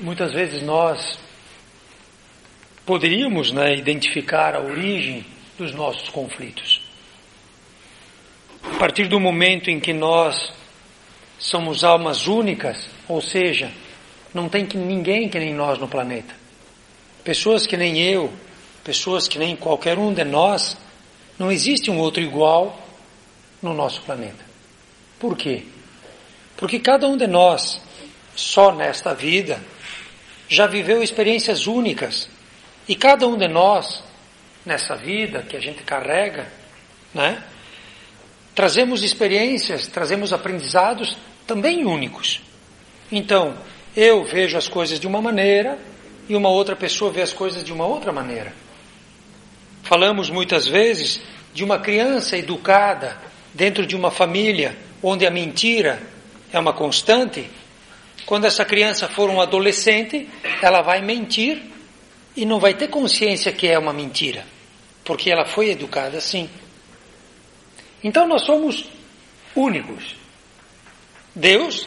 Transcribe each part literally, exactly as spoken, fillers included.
muitas vezes nós poderíamos, né, identificar a origem dos nossos conflitos. A partir do momento em que nós somos almas únicas, ou seja, não tem que ninguém que nem nós no planeta. Pessoas que nem eu, pessoas que nem qualquer um de nós, não existe um outro igual no nosso planeta. Por quê? Porque cada um de nós, só nesta vida, já viveu experiências únicas. E cada um de nós, nessa vida que a gente carrega, né, trazemos experiências, trazemos aprendizados também únicos. Então, eu vejo as coisas de uma maneira e uma outra pessoa vê as coisas de uma outra maneira. Falamos muitas vezes de uma criança educada dentro de uma família onde a mentira é uma constante. Quando essa criança for um adolescente, ela vai mentir e não vai ter consciência que é uma mentira, porque ela foi educada assim. Então nós somos únicos. Deus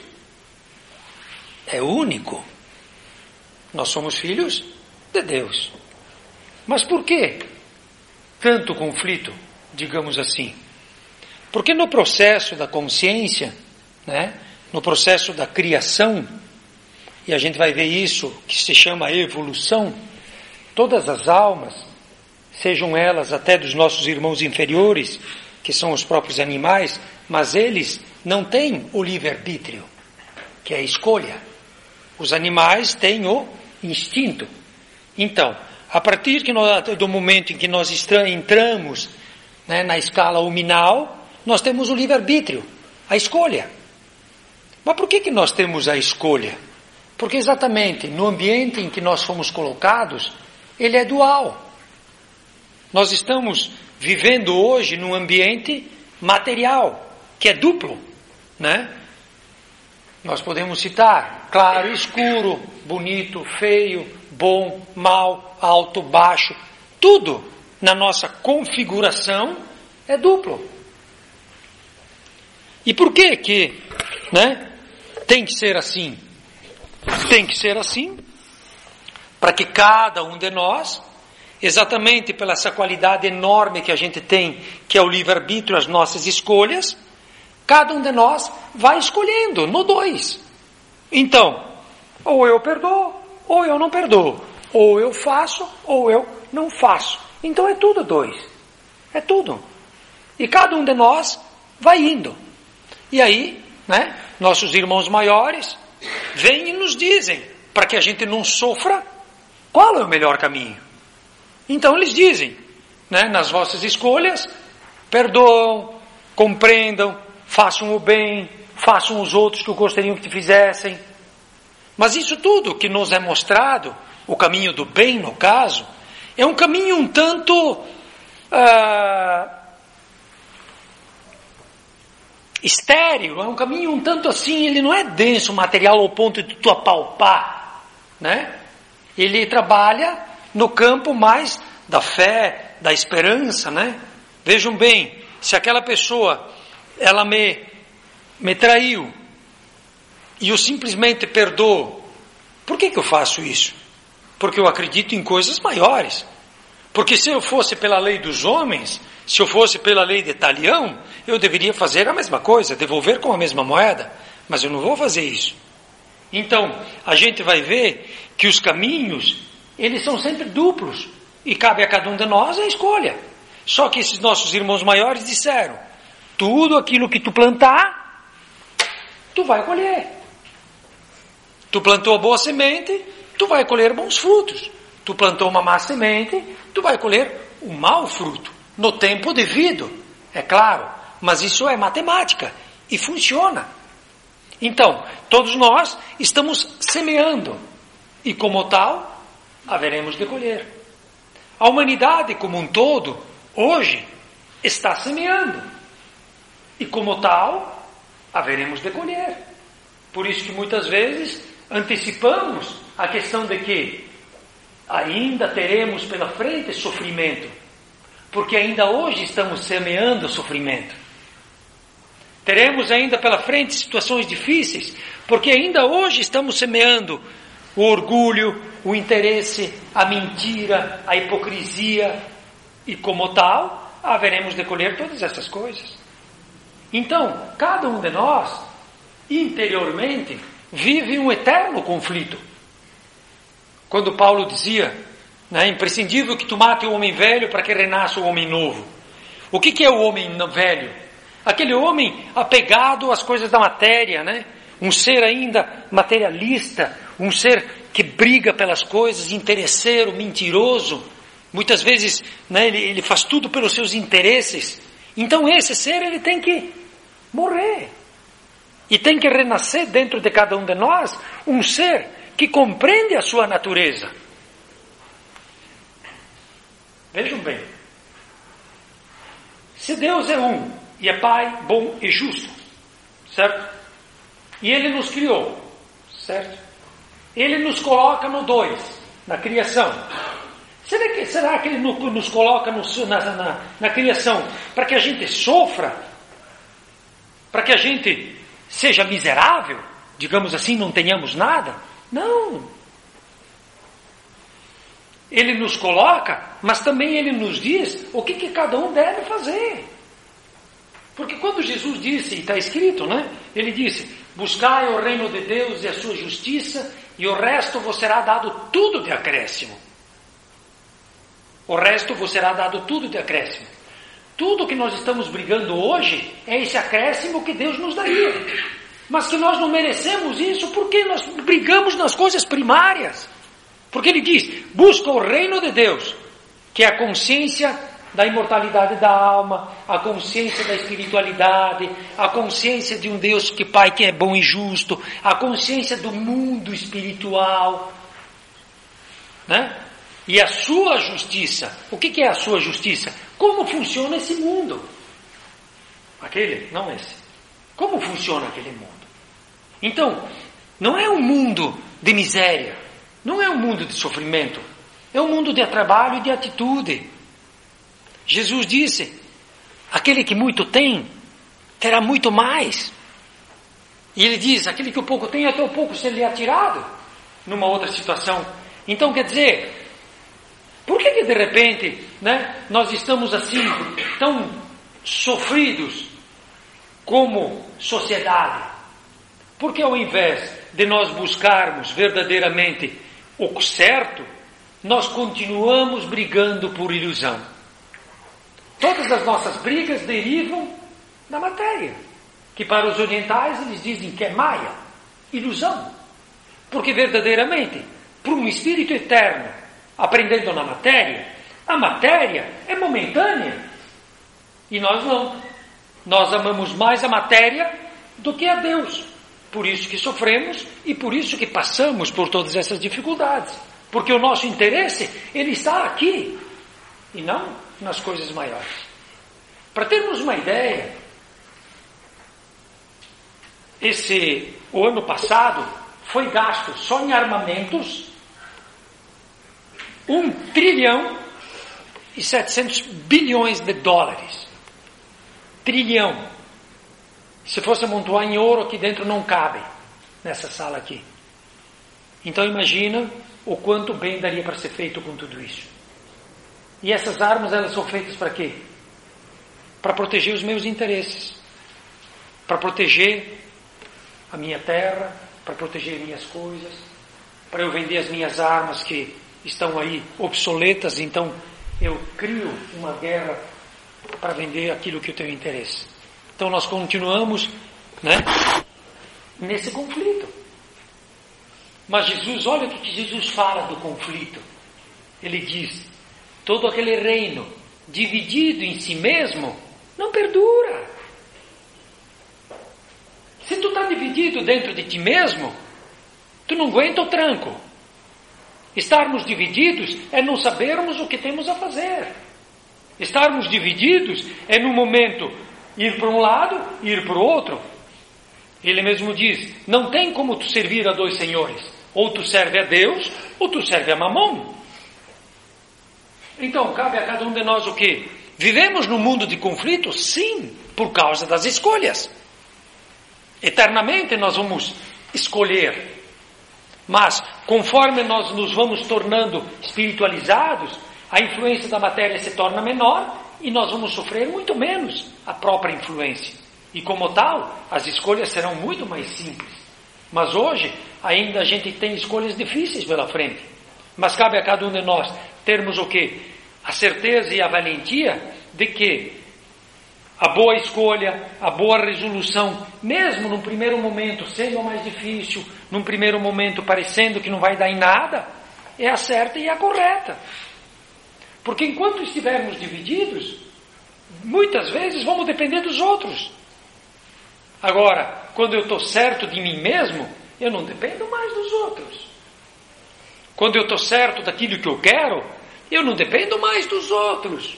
é único. Nós somos filhos de Deus. Mas por que tanto conflito, digamos assim? Porque no processo da consciência, né, no processo da criação, e a gente vai ver isso que se chama evolução, todas as almas, sejam elas até dos nossos irmãos inferiores, que são os próprios animais, mas eles não têm o livre-arbítrio, que é a escolha. Os animais têm o instinto. Então, a partir que nós, do momento em que nós entramos, né, na escala huminal, nós temos o livre-arbítrio, a escolha. Mas por que que nós temos a escolha? Porque exatamente no ambiente em que nós fomos colocados, ele é dual. Nós estamos vivendo hoje num ambiente material, que é duplo, né? Nós podemos citar claro, escuro, bonito, feio, bom, mal, alto, baixo. Tudo na nossa configuração é duplo. E por que que, né, tem que ser assim? Tem que ser assim para que cada um de nós, exatamente pela essa qualidade enorme que a gente tem, que é o livre-arbítrio, as nossas escolhas, cada um de nós vai escolhendo no dois. Então, ou eu perdoo, ou eu não perdoo. Ou eu faço, ou eu não faço. Então é tudo dois. É tudo. E cada um de nós vai indo. E aí, né, nossos irmãos maiores vêm e nos dizem, para que a gente não sofra, qual é o melhor caminho. Então eles dizem, né, nas vossas escolhas, perdoam, compreendam, façam o bem, façam os outros que gostariam que te fizessem. Mas isso tudo que nos é mostrado, o caminho do bem no caso, é um caminho um tanto ah, estéril, é um caminho um tanto assim, ele não é denso, material ao ponto de tu apalpar, né? Ele trabalha no campo mais da fé, da esperança, né? Vejam bem, se aquela pessoa, ela me, me traiu, e eu simplesmente perdoo, por que que eu faço isso? Porque eu acredito em coisas maiores. Porque se eu fosse pela lei dos homens, se eu fosse pela lei de Talião, eu deveria fazer a mesma coisa, devolver com a mesma moeda, mas eu não vou fazer isso. Então, a gente vai ver que os caminhos, eles são sempre duplos, e cabe a cada um de nós a escolha. Só que esses nossos irmãos maiores disseram, tudo aquilo que tu plantar, tu vai colher. Tu plantou a boa semente, tu vai colher bons frutos. Tu plantou uma má semente, tu vai colher um mau fruto. No tempo devido, é claro. Mas isso é matemática. E funciona. Então, todos nós estamos semeando. E como tal, haveremos de colher. A humanidade como um todo, hoje, está semeando. E como tal, haveremos de colher. Por isso que muitas vezes antecipamos a questão de que ainda teremos pela frente sofrimento, porque ainda hoje estamos semeando sofrimento. Teremos ainda pela frente situações difíceis, porque ainda hoje estamos semeando o orgulho, o interesse, a mentira, a hipocrisia, e como tal, haveremos de colher todas essas coisas. Então, cada um de nós, interiormente, vive um eterno conflito. Quando Paulo dizia, né, é imprescindível que tu mate o homem velho para que renasça o homem novo. O que, que é o homem velho? Aquele homem apegado às coisas da matéria, né? Um ser ainda materialista, um ser que briga pelas coisas, interesseiro, mentiroso. Muitas vezes, né, ele, ele faz tudo pelos seus interesses. Então esse ser ele tem que morrer. E tem que renascer dentro de cada um de nós um ser que compreende a sua natureza. Vejam bem. Se Deus é um e é Pai bom e justo, certo? E Ele nos criou, certo? Ele nos coloca no dois, na criação. Será que, será que Ele nos coloca no, na, na, na criação para que a gente sofra? Para que a gente seja miserável? Digamos assim, não tenhamos nada? Não. Ele nos coloca, mas também Ele nos diz o que, que cada um deve fazer. Porque quando Jesus disse, e está escrito, né? Ele disse, buscai o reino de Deus e a sua justiça, e o resto vos será dado tudo de acréscimo. O resto vos será dado tudo de acréscimo. Tudo que nós estamos brigando hoje é esse acréscimo que Deus nos daria. Mas que nós não merecemos isso porque nós brigamos nas coisas primárias. Porque Ele diz, busca o reino de Deus, que é a consciência da imortalidade da alma, a consciência da espiritualidade, a consciência de um Deus que Pai que é bom e justo, a consciência do mundo espiritual, né? E a sua justiça. O que é a sua justiça? Como funciona esse mundo? Aquele, não esse. Como funciona aquele mundo? Então, não é um mundo de miséria, não é um mundo de sofrimento, é um mundo de trabalho e de atitude. Jesus disse, aquele que muito tem, terá muito mais. E Ele diz, aquele que o pouco tem, até o pouco se lhe é atirado, numa outra situação. Então, quer dizer, por que que de repente, né, nós estamos assim, tão sofridos como sociedade? Porque ao invés de nós buscarmos verdadeiramente o certo, nós continuamos brigando por ilusão. Todas as nossas brigas derivam da matéria, que para os orientais eles dizem que é maia, ilusão. Porque verdadeiramente, para um espírito eterno, aprendendo na matéria, a matéria é momentânea. E nós não. Nós amamos mais a matéria do que a Deus. Por isso que sofremos e por isso que passamos por todas essas dificuldades. Porque o nosso interesse, ele está aqui e não nas coisas maiores. Para termos uma ideia, esse, o ano passado foi gasto só em armamentos um trilhão e setecentos bilhões de dólares. Trilhão. Se fosse amontoar em ouro, aqui dentro não cabe, nessa sala aqui. Então imagina o quanto bem daria para ser feito com tudo isso. E essas armas, elas são feitas para quê? Para proteger os meus interesses. Para proteger a minha terra, para proteger minhas coisas, para eu vender as minhas armas que estão aí obsoletas, então eu crio uma guerra para vender aquilo que eu tenho interesse. Então nós continuamos, né, nesse conflito. Mas Jesus, olha o que Jesus fala do conflito. Ele diz, todo aquele reino dividido em si mesmo não perdura. Se tu está dividido dentro de ti mesmo, tu não aguenta o tranco. Estarmos divididos é não sabermos o que temos a fazer. Estarmos divididos é no momento ir para um lado e ir para o outro. Ele mesmo diz, não tem como tu servir a dois senhores. Ou tu serve a Deus, ou tu serve a Mamon. Então, cabe a cada um de nós o quê? Vivemos num mundo de conflito? Sim, por causa das escolhas. Eternamente nós vamos escolher. Mas, conforme nós nos vamos tornando espiritualizados, a influência da matéria se torna menor e nós vamos sofrer muito menos a própria influência. E como tal, as escolhas serão muito mais simples. Mas hoje, ainda a gente tem escolhas difíceis pela frente. Mas cabe a cada um de nós termos o quê? A certeza e a valentia de que a boa escolha, a boa resolução, mesmo num primeiro momento sendo a mais difícil, num primeiro momento parecendo que não vai dar em nada, é a certa e a correta. Porque enquanto estivermos divididos, muitas vezes vamos depender dos outros. Agora, quando eu estou certo de mim mesmo, eu não dependo mais dos outros. Quando eu estou certo daquilo que eu quero, eu não dependo mais dos outros.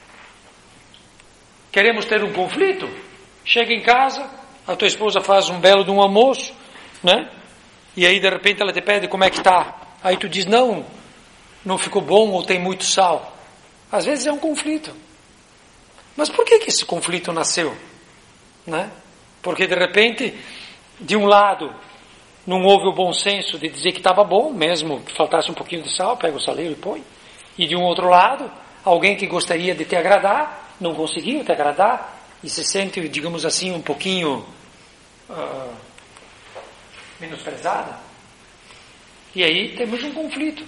Queremos ter um conflito? Chega em casa, a tua esposa faz um belo de um almoço, né? E aí de repente ela te pede como é que está. Aí tu diz, não, não ficou bom ou tem muito sal. Às vezes é um conflito. Mas por que que esse conflito nasceu? Né? Porque de repente, de um lado, não houve o bom senso de dizer que estava bom, mesmo que faltasse um pouquinho de sal, pega o saleiro e põe. E de um outro lado, alguém que gostaria de te agradar, não conseguiu te agradar e se sente, digamos assim, um pouquinho uh, menosprezada. E aí temos um conflito.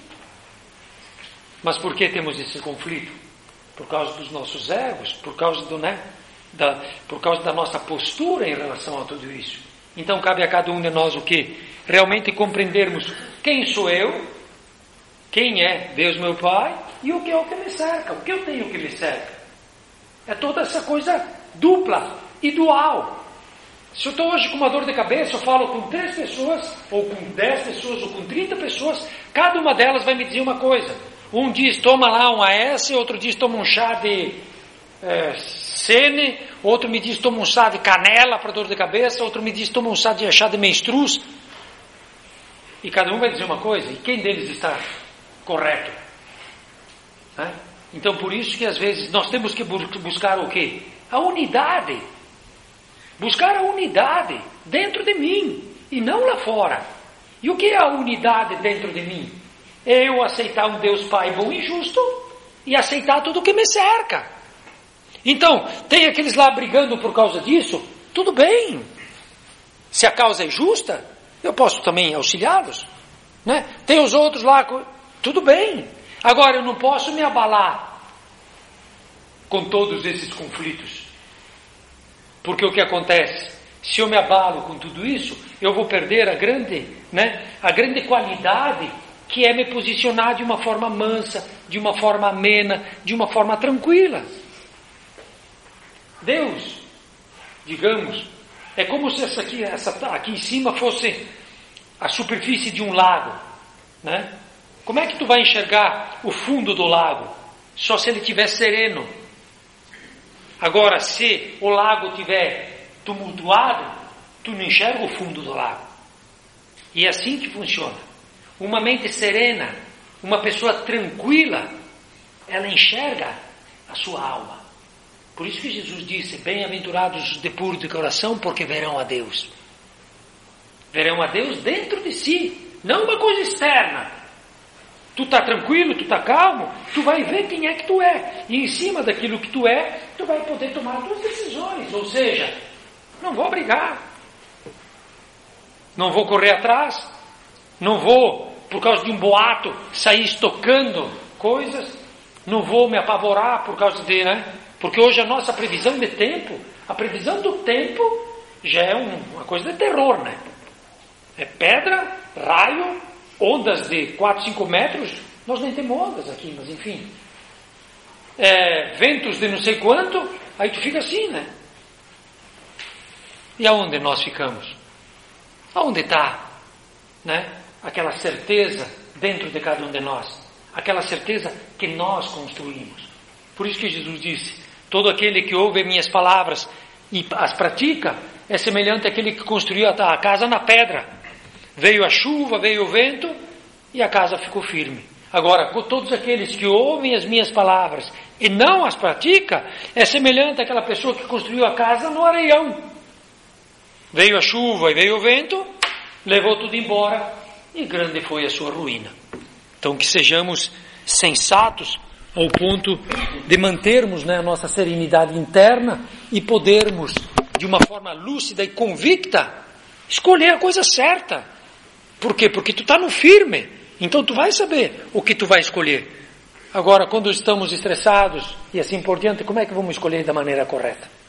Mas por que temos esse conflito? Por causa dos nossos egos, por causa do, né, da, por causa da nossa postura em relação a tudo isso. Então cabe a cada um de nós o quê? Realmente compreendermos quem sou eu, quem é Deus meu Pai e o que é o que me cerca, o que eu tenho que me cerca. É toda essa coisa dupla e dual. Se eu estou hoje com uma dor de cabeça, eu falo com três pessoas, ou com dez pessoas, ou com trinta pessoas, cada uma delas vai me dizer uma coisa. Um diz, toma lá um A S, outro diz, toma um chá de é, Sene, outro me diz, toma um chá de canela para dor de cabeça, outro me diz, toma um chá de, chá de menstruz. E cada um vai dizer uma coisa, e quem deles está correto? Né? Então, por isso que às vezes nós temos que buscar o quê? A unidade. Buscar a unidade dentro de mim e não lá fora. E o que é a unidade dentro de mim? É eu aceitar um Deus Pai bom e justo e aceitar tudo o que me cerca. Então, tem aqueles lá brigando por causa disso, tudo bem. Se a causa é justa, eu posso também auxiliá-los. Né? Tem os outros lá, tudo bem. Agora, eu não posso me abalar com todos esses conflitos. Porque o que acontece? Se eu me abalo com tudo isso, eu vou perder a grande, né, a grande qualidade que é me posicionar de uma forma mansa, de uma forma amena, de uma forma tranquila. Deus, digamos, é como se essa aqui, essa aqui em cima fosse a superfície de um lago, né? Como é que tu vai enxergar o fundo do lago? Só se ele estiver sereno. Agora, se o lago estiver tumultuado, tu não enxerga o fundo do lago. E é assim que funciona. Uma mente serena, uma pessoa tranquila, ela enxerga a sua alma. Por isso que Jesus disse, bem-aventurados de puro de coração, porque verão a Deus. Verão a Deus dentro de si, não uma coisa externa. Tu está tranquilo, tu está calmo, tu vai ver quem é que tu é. E em cima daquilo que tu é, tu vai poder tomar tuas decisões. Ou seja, não vou brigar. Não vou correr atrás. Não vou, por causa de um boato, sair estocando coisas. Não vou me apavorar por causa de... Né? Porque hoje a nossa previsão de tempo, a previsão do tempo, já é um, uma coisa de terror, né? É pedra, raio, ondas de quatro, cinco metros, nós nem temos ondas aqui, mas enfim. É, ventos de não sei quanto, aí tu fica assim, né? E aonde nós ficamos? Aonde está, né? Aquela certeza dentro de cada um de nós. Aquela certeza que nós construímos. Por isso que Jesus disse, todo aquele que ouve minhas palavras e as pratica, é semelhante àquele que construiu a casa na pedra. Veio a chuva, veio o vento e a casa ficou firme. Agora, com todos aqueles que ouvem as minhas palavras e não as pratica, é semelhante àquela pessoa que construiu a casa no areião. Veio a chuva e veio o vento, levou tudo embora e grande foi a sua ruína. Então que sejamos sensatos ao ponto de mantermos, né, a nossa serenidade interna e podermos, de uma forma lúcida e convicta, escolher a coisa certa. Por quê? Porque tu está no firme, então tu vai saber o que tu vai escolher. Agora, quando estamos estressados e assim por diante, como é que vamos escolher da maneira correta?